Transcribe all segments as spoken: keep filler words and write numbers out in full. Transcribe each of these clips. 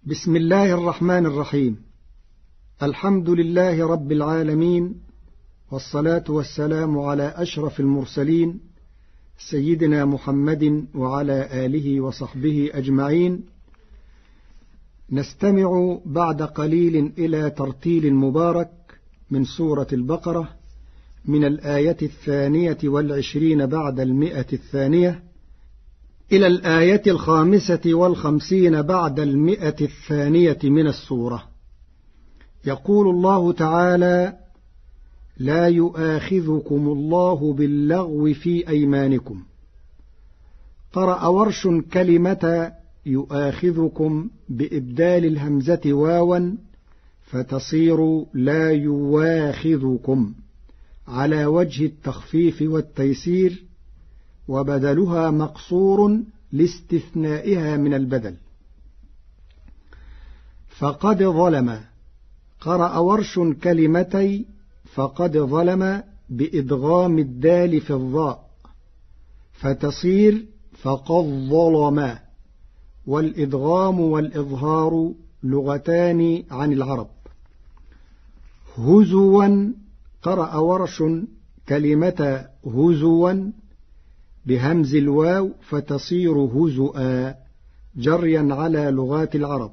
بسم الله الرحمن الرحيم. الحمد لله رب العالمين، والصلاة والسلام على أشرف المرسلين سيدنا محمد وعلى آله وصحبه أجمعين. نستمع بعد قليل إلى ترتيل مبارك من سورة البقرة من الآية الثانية والعشرين بعد المئة الثانية إلى الآية الخامسة والخمسين بعد المئة الثانية من السورة. يقول الله تعالى: لا يؤاخذكم الله باللغو في أيمانكم. قرأ ورش كلمة يؤاخذكم بإبدال الهمزة واوا فتصير لا يواخذكم على وجه التخفيف والتيسير، وبدلها مقصور لاستثنائها من البدل. فقد ظلم. قرأ ورش كلمتي فقد ظلم بإدغام الدال في الظاء فتصير فقد ظلم، والإدغام والإظهار لغتان عن العرب. هزوا. قرأ ورش كلمة هزوا بهمز الواو فتصير هزؤا جريا على لغات العرب.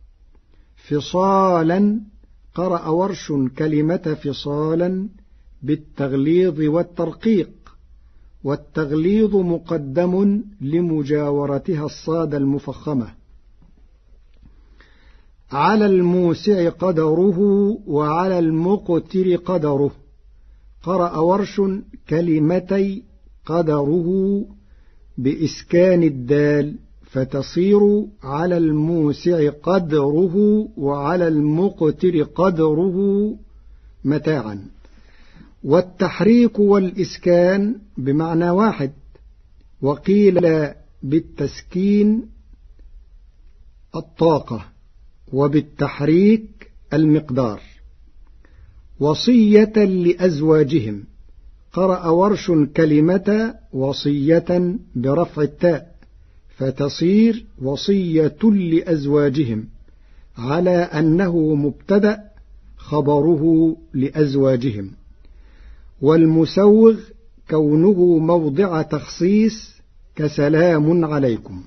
فصالا. قرأ ورش كلمة فصالا بالتغليظ والترقيق، والتغليظ مقدم لمجاورتها الصاد المفخمة. على الموسع قدره وعلى المقتر قدره. قرأ ورش كلمتي قدره بإسكان الدال فتصير على الموسع قدره وعلى المقتر قدره متاعا. والتحريك والإسكان بمعنى واحد، وقيل بالتسكين الطاقة وبالتحريك المقدار. وصية لأزواجهم. قرأ ورش كلمة وصية برفع التاء فتصير وصية لأزواجهم على أنه مبتدأ خبره لأزواجهم. والمسوغ كونه موضع تخصيص كسلام عليكم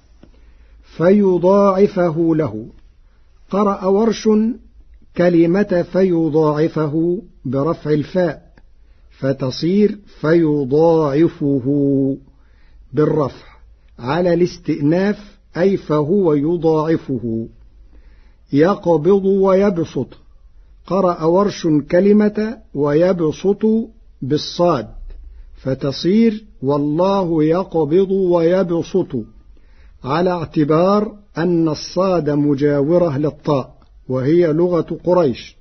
فيضاعفه له. قرأ ورش كلمة فيضاعفه برفع الفاء فتصير فيضاعفه بالرفع على الاستئناف، أي فهو يضاعفه. يقبض ويبسط. قرأ ورش كلمة ويبسط بالصاد فتصير والله يقبض ويبسط على اعتبار أن الصاد مجاورة للطاء وهي لغة قريش.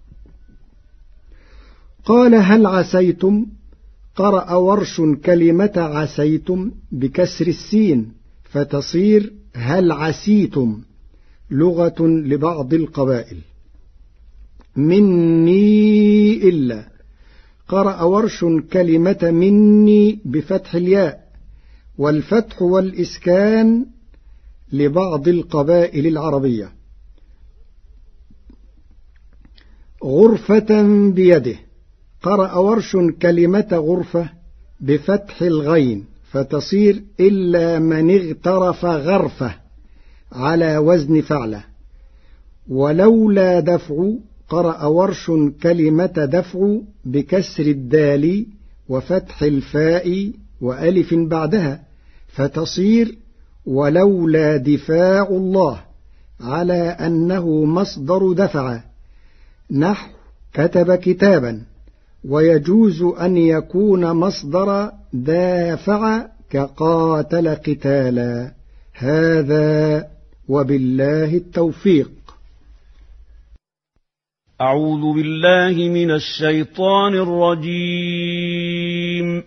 قال هل عسيتم. قرأ ورش كلمة عسيتم بكسر السين فتصير هل عسيتم لغة لبعض القبائل. مني إلا. قرأ ورش كلمة مني بفتح الياء، والفتح والإسكان لبعض القبائل العربية. غرفة بيده. قرأ ورش كلمة غرفة بفتح الغين فتصير إلا من اغترف غرفة على وزن فعله. ولولا دفع. قرأ ورش كلمة دفع بكسر الدال وفتح الفاء وألف بعدها فتصير ولولا دفاع الله على أنه مصدر دفع، نحو كتب كتابا، ويجوز أن يكون مصدر دافع كقاتل قتالا. هذا وبالله التوفيق. أعوذ بالله من الشيطان الرجيم.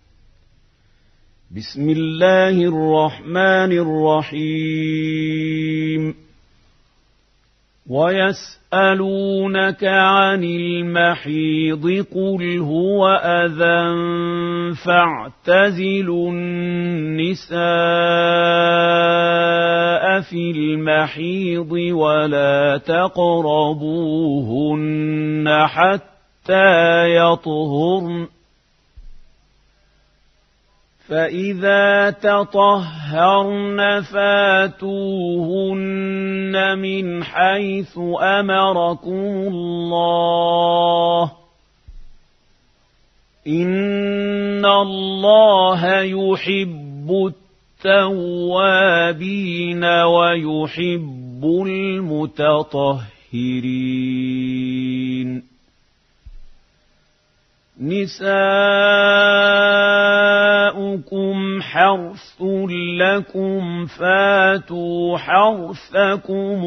بسم الله الرحمن الرحيم. ويسألونك عن المحيض قل هو أذى فاعتزلوا النساء في المحيض ولا تقربوهن حتى يطهرن فإذا تطهرن فاتوهن من حيث أمركم الله إن الله يحب التوابين ويحب المتطهرين نساؤكم حرث لكم فاتوا حرثكم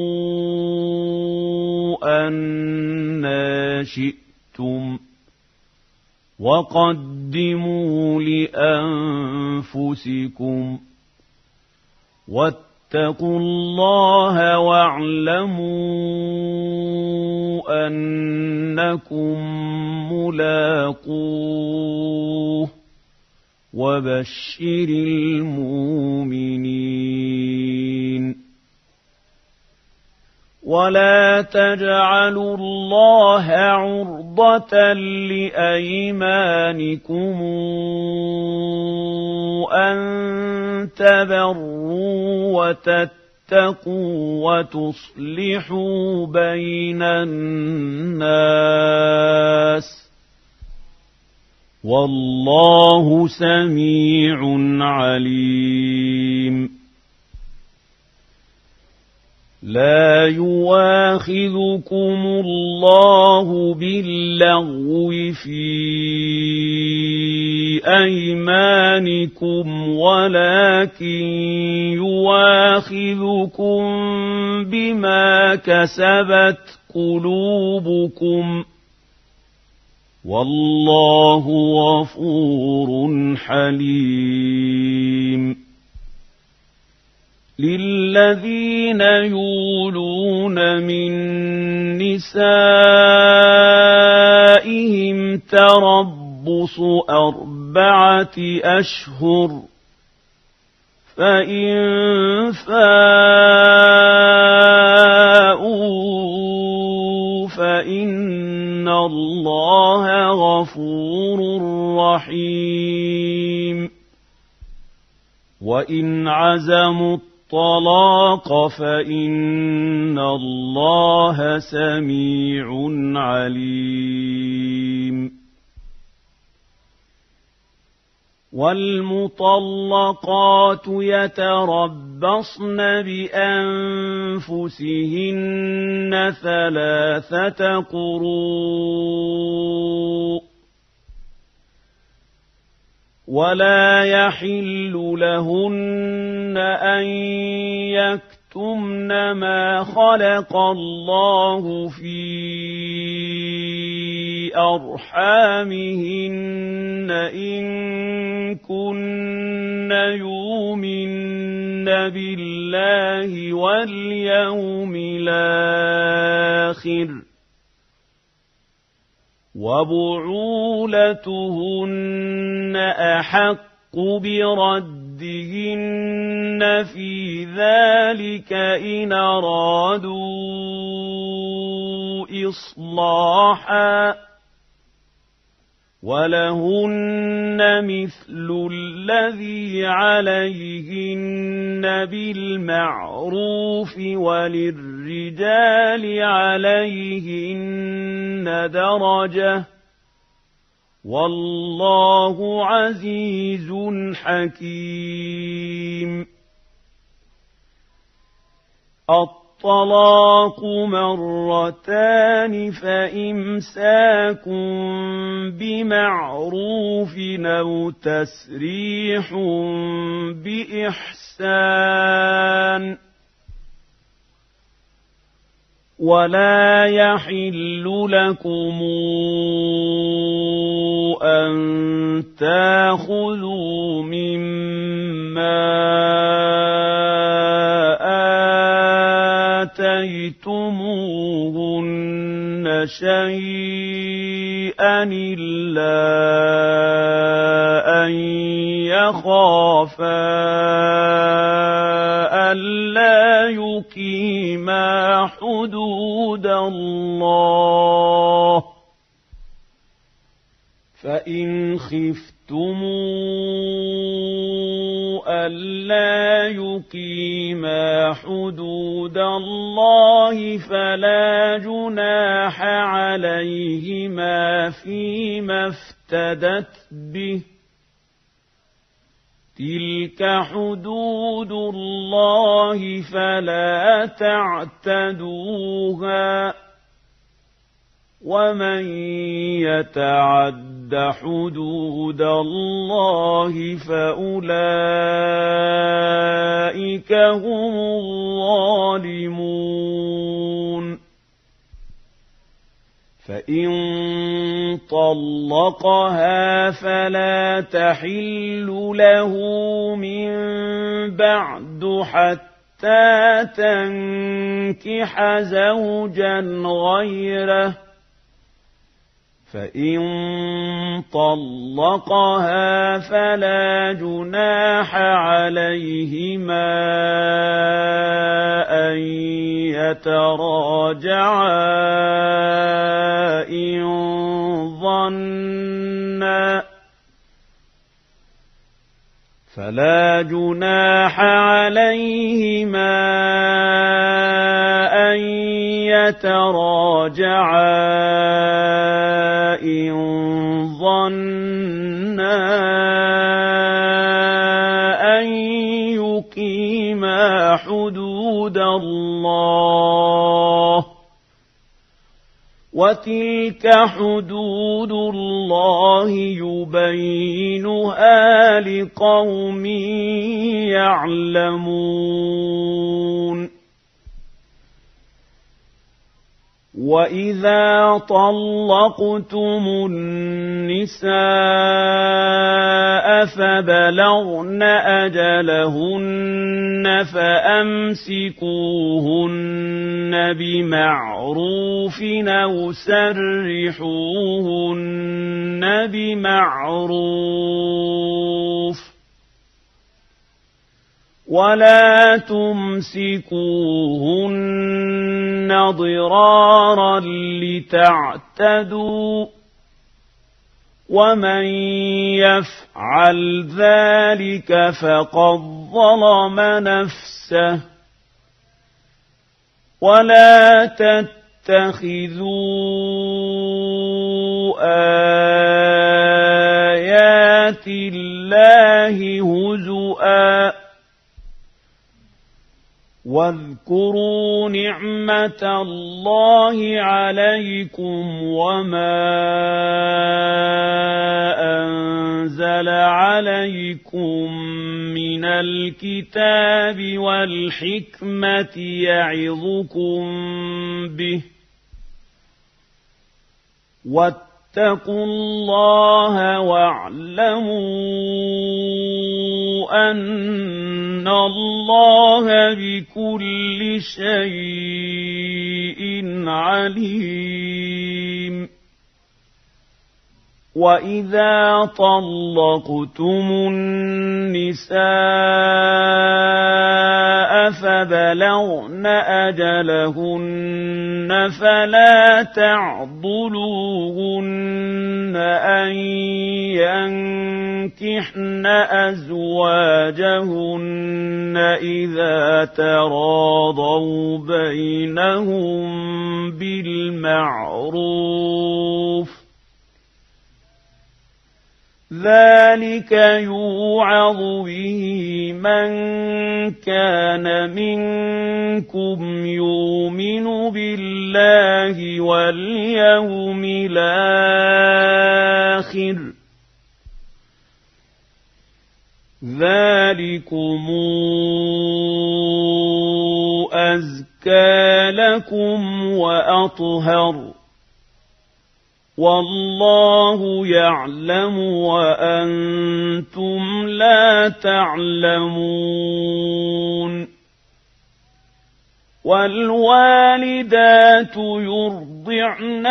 أنى شئتم وقدموا لأنفسكم واتقوا الله واعلموا أنكم ملاقوه وبشر المؤمنين ولا تجعلوا الله عرضة لأيمانكم أن تبروا وتتقوا وتصلحوا بين الناس والله سميع عليم لا يواخذكم الله باللغو في أيمانكم ولكن يواخذكم بما كسبت قلوبكم والله غفور حليم للذين يولون من نسائهم تربص أربعة أشهر فإن فاءوا فإن الله غفور رحيم وإن عزموا الطلاق فإن الله سميع عليم والمطلقات يتربصن بأنفسهن ثلاثة قروء ولا يحل لهن أن يكتمن ما خلق الله في أرحامهن إن كن يؤمن بالله واليوم الآخر وبعولتهن أحق بردهن في ذلك إن أرادوا إصلاحا ولهن مثل الذي عليهن بالمعروف وللرجال عليهن درجة والله عزيز حكيم الطلاق مرتان فإمساك بمعروف أو تسريح بإحسان ولا يحل لكم أن تأخذوا مما آتيتموهن شيئا إلا أن يخافا ألا يقيما حدود الله فإن خفتموا ألا يقيما حدود الله فلا جناح عليهما فيما افتدت به تلك حدود الله فلا تعتدوها ومن يتعد حدود الله فأولئك هم الظالمون فإن طلقها فلا تحل له من بعد حتى تنكح زوجا غيره فإن طلقها فلا جناح عليهما أن يتراجعا إن ظنا فلا جناح عليهما أن يتراجعا إن ظنا أن يقيما حدود الله وتلك حدود الله يبينها لقوم يعلمون وإذا طلقتم النساء فبلغن أجلهن فأمسكوهن بمعروف أو سرحوهن بمعروف ولا تمسكوهن ضرارا لتعتدوا ومن يفعل ذلك فقد ظلم نفسه ولا تتخذوا آيات الله هزؤا واذكروا نعمة الله عليكم وما أنزل عليكم من الكتاب والحكمة يعظكم به واتقوا الله واعلموا أن الله بكل شيء عليم وإذا طلقتم النساء فبلغن أجلهن فلا تعضلوهن أن ينكحن أزواجهن إذا تراضوا بينهم بالمعروف ذلك يوعظ به من كان منكم يؤمن بالله واليوم الآخر ذلكم أزكى لكم وأطهر والله يعلم وأنتم لا تعلمون والوالدات يرضعن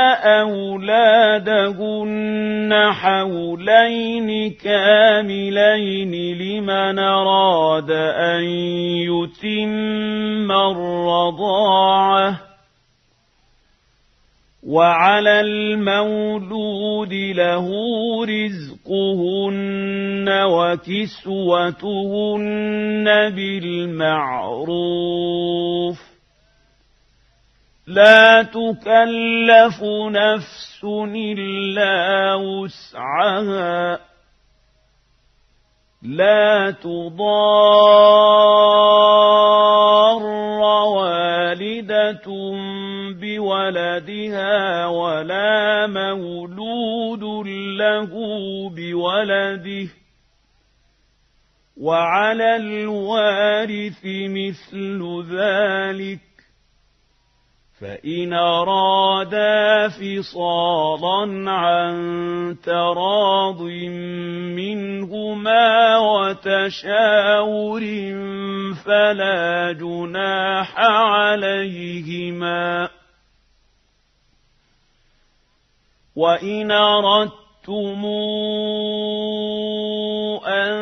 أولادهن حولين كاملين لمن أراد أن يتم الرضاعة وعلى المولود له رزقهن وكسوتهن بالمعروف لا تكلف نفس إلا وسعها لا تضار والدة بولدها ولا مولود له بولده وعلى الوارث مثل ذلك فإن أرادا فصالا عن تراض منهما وتشاور فلا جناح عليهما وإن أردتم أن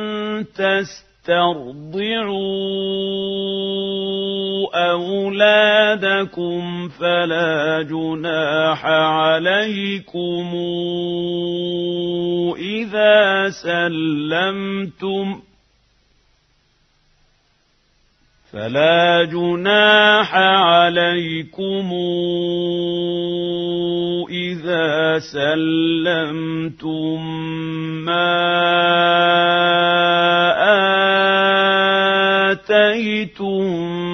تسترضعوا أولادكم فلا جناح عليكم إذا سلمتم فلا جناح عليكم إذا سلمتم ما آتيتم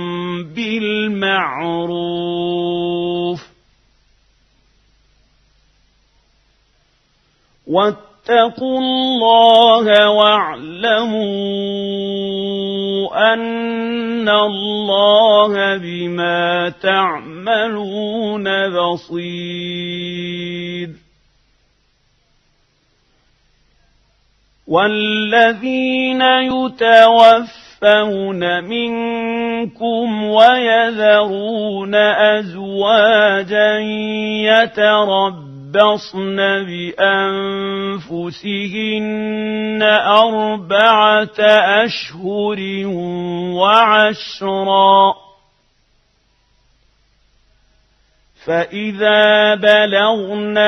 بالمعروف واتقوا الله واعلموا أن الله بما تعملون بصير والذين يتوفون منكم ويذرون أزواجا يتربصن بأنفسهن أربعة أشهر وعشرا فإذا بلغن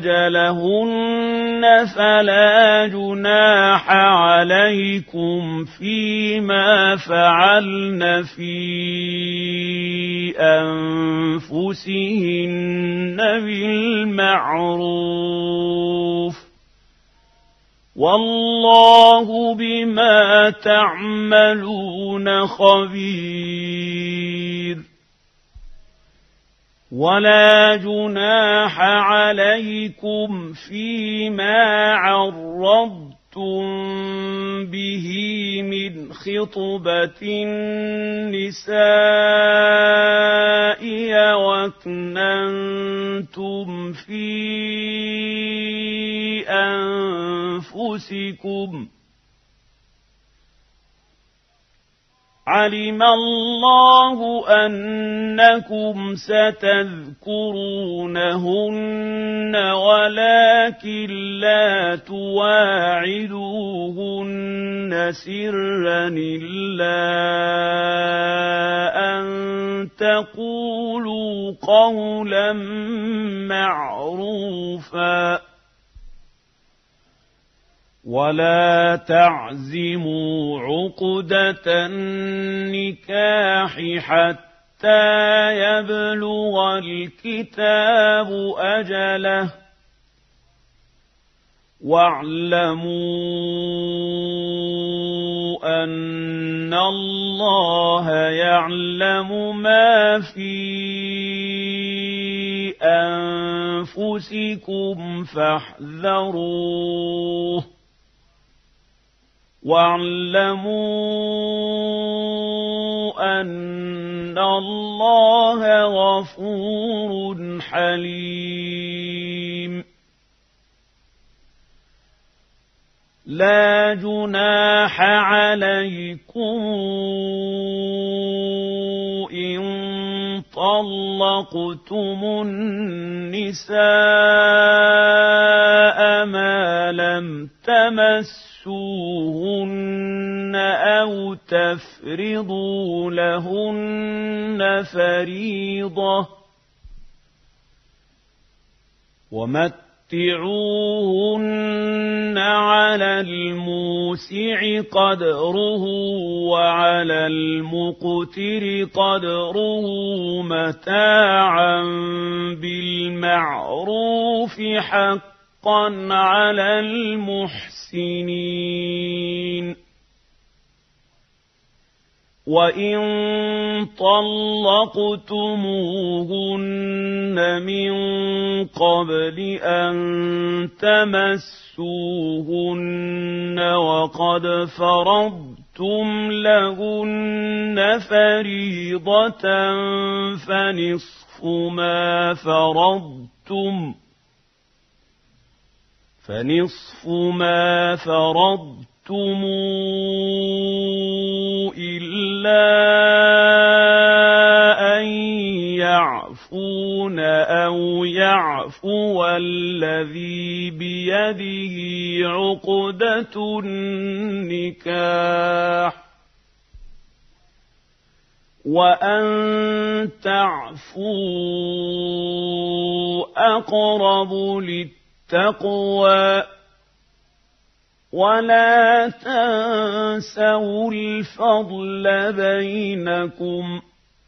أجلهن فلا جناح عليكم فيما فعلن في أنفسهن بالمعروف والله بما تعملون خبير ولا جناح عليكم فيما عرضتم به من خطبة النساء وأكننتم في أنفسكم علم الله أنكم ستذكرونهن ولكن لا تواعدوهن سرا إلا أن تقولوا قولا معروفا ولا تعزموا عقدة النكاح حتى يبلغ الكتاب أجله واعلموا أن الله يعلم ما في أنفسكم فاحذروه واعلموا أن الله غفور حليم لا جناح عليكم إن طلقتم النساء ما لم تمسوهن أو تفرضوا لهن فريضة ومتعوهن على الموسع قدره وعلى المقتر قدره متاعا بالمعروف حقا على المحسنين. وإن طلقتموهن من قبل أن تمسوهن وقد فرضتم لهن فريضة فنصف ما فرضتم فنصف ما فرضتم إلا أن يعفون أو يعفو الذي بيده عقدة النكاح وأن تعفوا أقرب للتقوى ولا تنسوا الفضل بينكم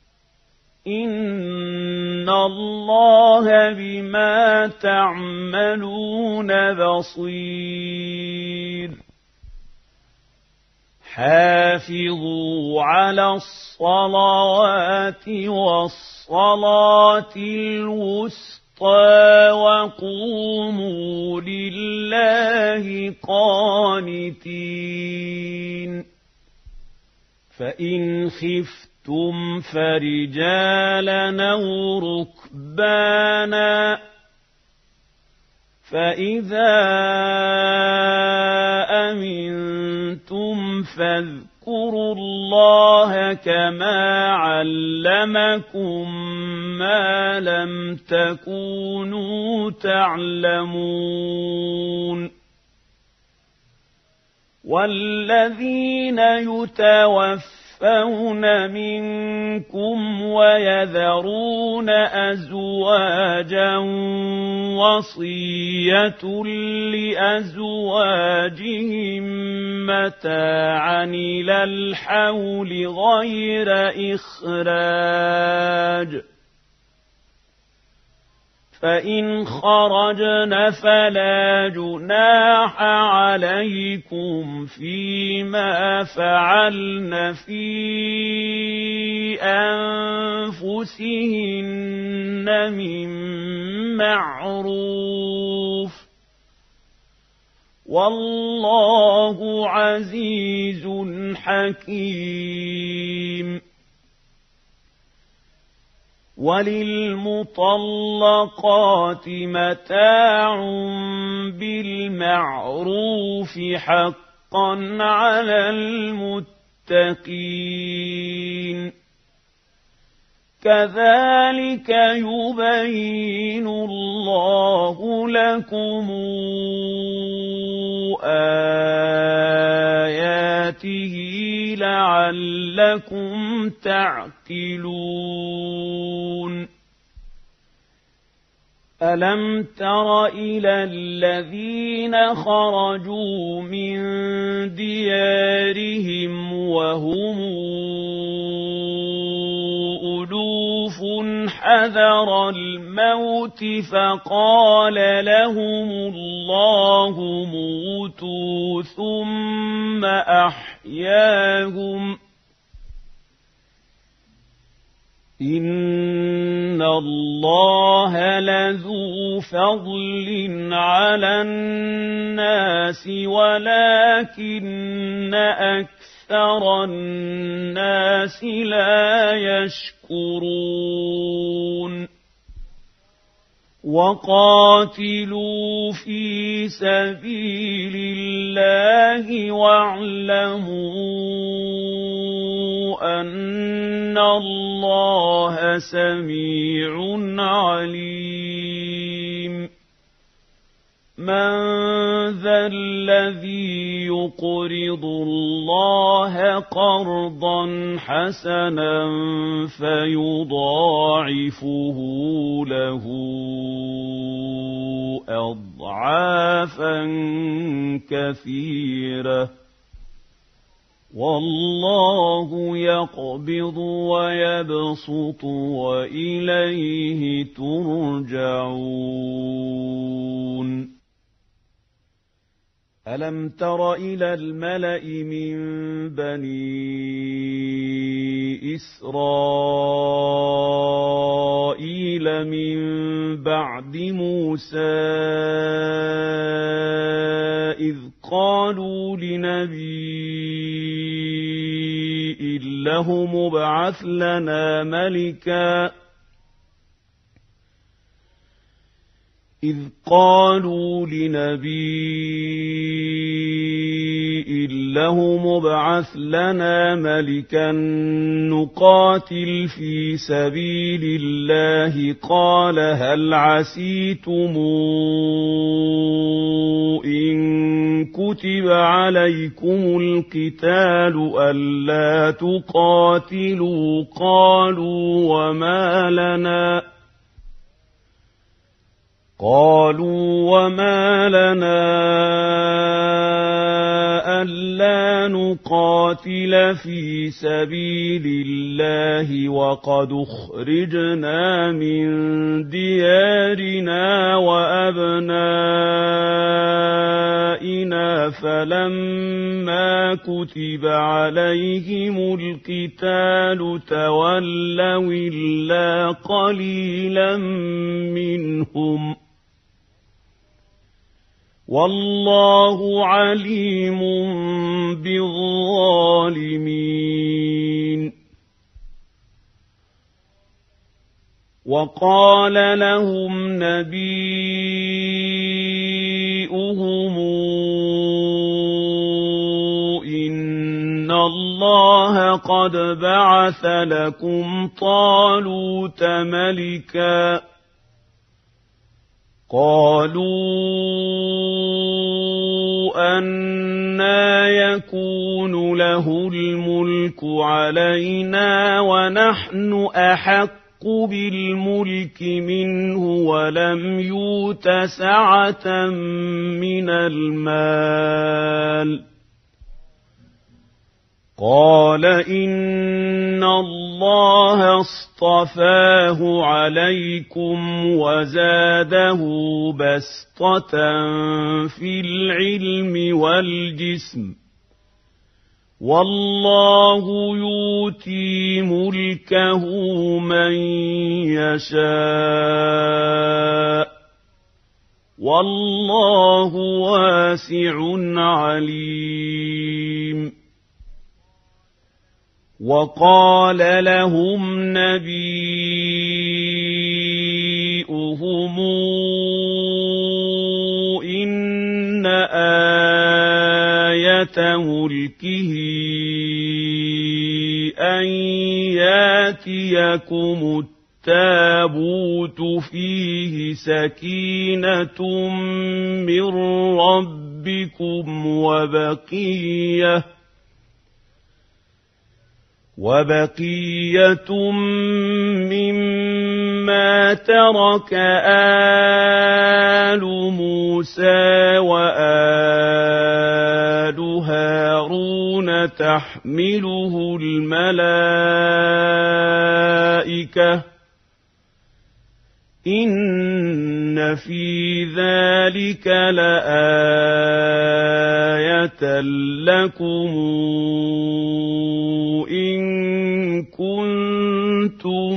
إن الله بما تعملون بصير. حافظوا على الصلوات والصلاة الوسطى وقوموا لله قانتين. فإن خفتم فرجالا أو ركبانا فإذا أمنتم فاذكروا الله كما علمكم ما لم تكونوا تعلمون. والذين يتوفون منكم ويذرون أزواجا وصية لأزواجهم متاعا إلى الحول غير إخراج فإن خرجن فلا جناح عليكم فيما فعلن في أنفسهن من معروف والله عزيز حكيم. وللمطلقات متاع بالمعروف حقا على المتقين. كذلك يبين الله لكم آياته لعلكم تعقلون. ألم تر إلى الذين خرجوا من ديارهم وهم ألوف حذر الموت فقال لهم الله موتوا ثم أحياهم إن الله لذو فضل على الناس ولكن أكثر الناس لا يشكرون. وقاتلوا في سبيل الله واعلموا أن الله سميع عليم من ذا الذي يقرض الله قرضا حسنا فيضاعفه له أضعافا كثيرة والله يقبض ويبسط وإليه ترجعون ألم تر إلى الملأ من بني إسرائيل من بعد موسى إذ قالوا لنبي له مبعث لنا ملكا إذ قالوا لنبي له مبعث لنا ملكا نقاتل في سبيل الله قال هل عسيتم إن كتب عليكم القتال ألا تقاتلوا قالوا وما لنا قالوا وما لنا ألا نقاتل في سبيل الله وقد أخرجنا من ديارنا وأبنائنا فلما كتب عليهم القتال تولوا إلا قليلا منهم والله عليم بالظالمين وقال لهم نبيؤهم إن الله قد بعث لكم طالوت ملكا قالوا أنى يكون له الملك علينا ونحن أحق بالملك منه ولم يؤت سعة من المال قال إن الله اصطفاه عليكم وزاده بسطة في العلم والجسم والله يؤتي ملكه من يشاء والله واسع عليم وقال لهم نبيؤهم إن آية ملكه أن ياتيكم التابوت فيه سكينة من ربكم وبقية وبقية مما ترك آل موسى وآل هارون تحمله الملائكة إن في ذلك لآية لكم إن كنتم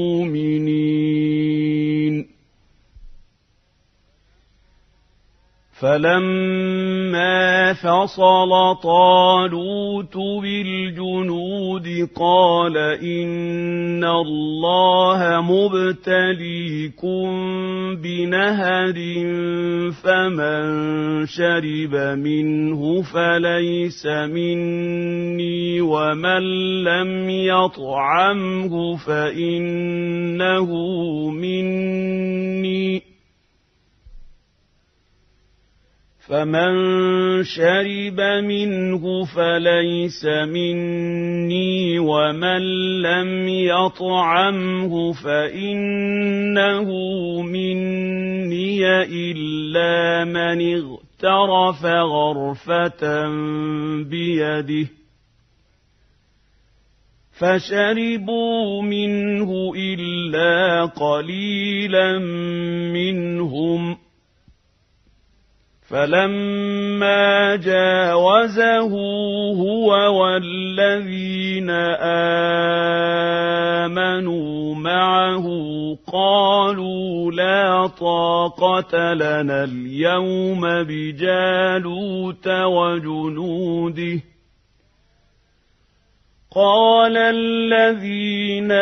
مؤمنين فلما فصل طالوت بالجنود قال إن الله مبتليكم بنهر فمن شرب منه فليس مني ومن لم يطعمه فإنه مني فمن شرب منه فليس مني ومن لم يطعمه فإنه مني إلا من اغترف غرفة بيده فشربوا منه إلا قليلا منهم فلما جاوزه هو والذين آمنوا معه قالوا لا طاقة لنا اليوم بجالوت وجنوده قال الذين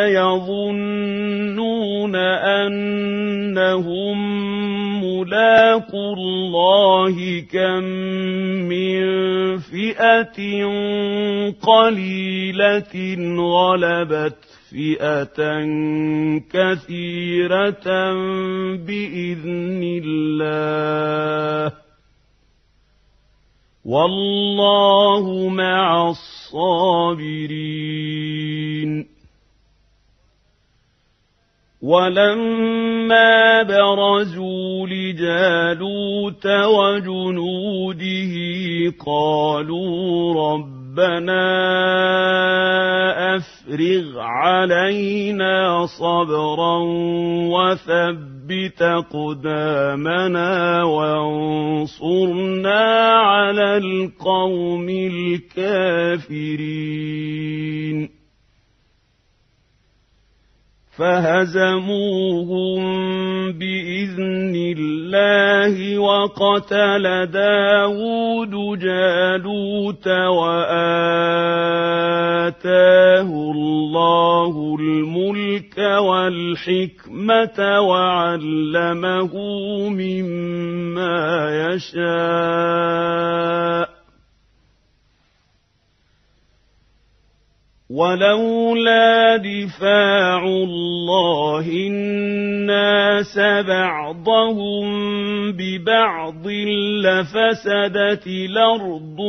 يظنون أنهم ملاقو الله كم من فئة قليلة غلبت فئة كثيرة بإذن الله والله مع الصابرين ولما برزوا لجالوت وجنوده قالوا ربنا أفرغ علينا صبرا وثبت أقدامنا وانصرنا على القوم الكافرين فهزموهم بإذن الله وقتل داود جالوت وآتاه الله الملك والحكمة وعلمه مما يشاء ولولا دفاع الله الناس بعضهم ببعض لفسدت الأرض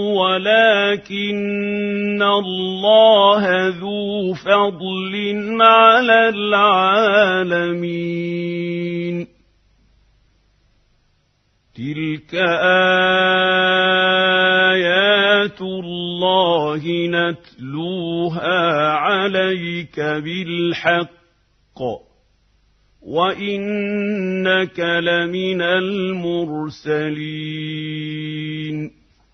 ولكن الله ذو فضل على العالمين تلك آيات الله نتلوها عليك بالحق وإنك لمن المرسلين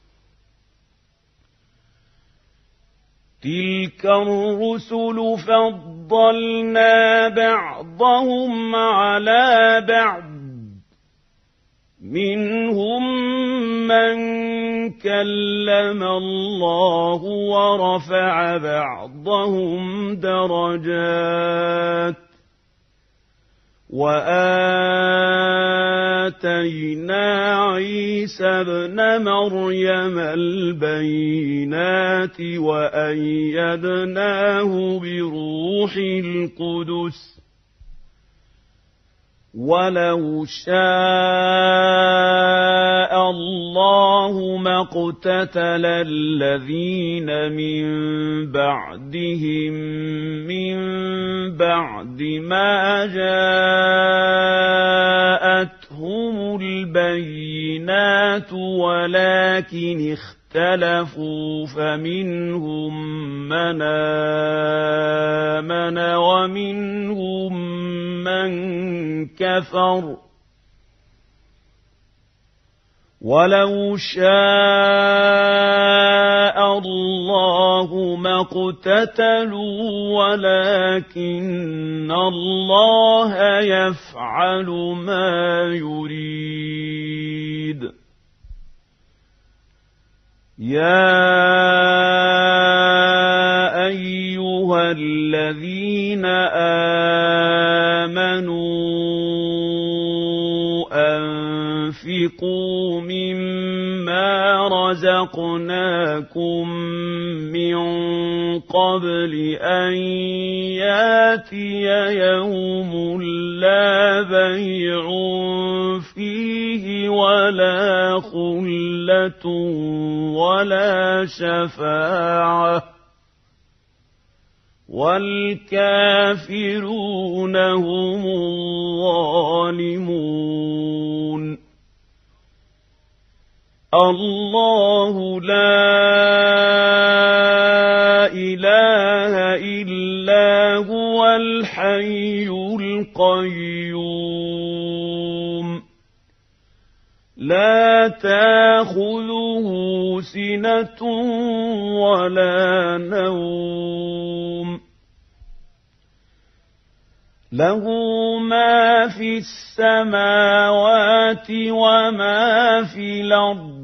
تلك الرسل فضلنا بعضهم على بعض منهم من كلم الله ورفع بعضهم درجات وآتينا عيسى ابن مريم البينات وأيدناه بروح القدس ولو شاء الله ما اقتتل الذين من بعدهم من بعد ما جاءتهم البينات ولكن اختلفوا فمنهم من آمن ومنهم من كفر ولو شاء الله ما اقتتلوا ولكن الله يفعل ما يريد يَا أَيُّهَا الَّذِينَ آمَنُوا أَنفِقُوا مِمَّا رَزَقْنَاكُم مِّن قَبْلِ أَن يَأْتِيَ يَوْمٌ لَّا بَيْعٌ فِيهِ وَلَا خُلَّةٌ وَلَا شَفَاعَةٌ وَالْكَافِرُونَ هُمُ الظَّالِمُونَ اللَّهُ لَا إِلَٰهَ إِلَّا هُوَ الْحَيُّ الْقَيُّومُ لَا تَأْخُذُهُ سِنَةٌ وَلَا نَوْمٌ لَّهُ مَا فِي السَّمَاوَاتِ وَمَا فِي الْأَرْضِ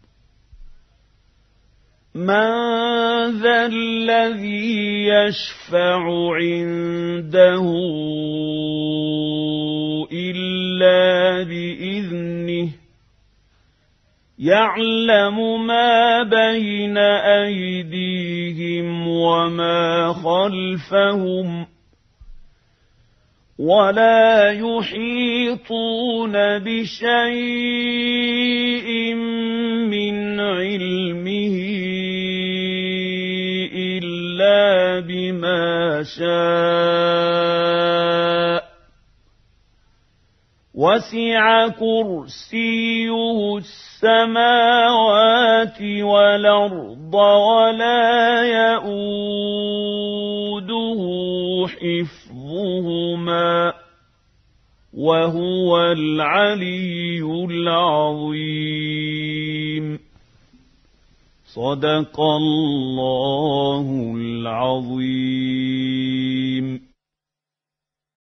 مَن ذَا الَّذِي يَشْفَعُ عِندَهُ إِلَّا بِإِذْنِهِ يَعْلَمُ مَا بَيْنَ أَيْدِيهِمْ وَمَا خَلْفَهُمْ وَلَا يُحِيطُونَ بِشَيْءٍ مِّنْ عِلْمِهِ إِلَّا بِمَا شَاءَ وَسِعَ كُرْسِيُّهُ السَّمَاوَاتِ وَالْأَرْضَ وَلَا يَئُودُهُ حِفْظُهُمَا وَهُوَ الْعَلِيُّ الْعَظِيمُ صدق الله العظيم.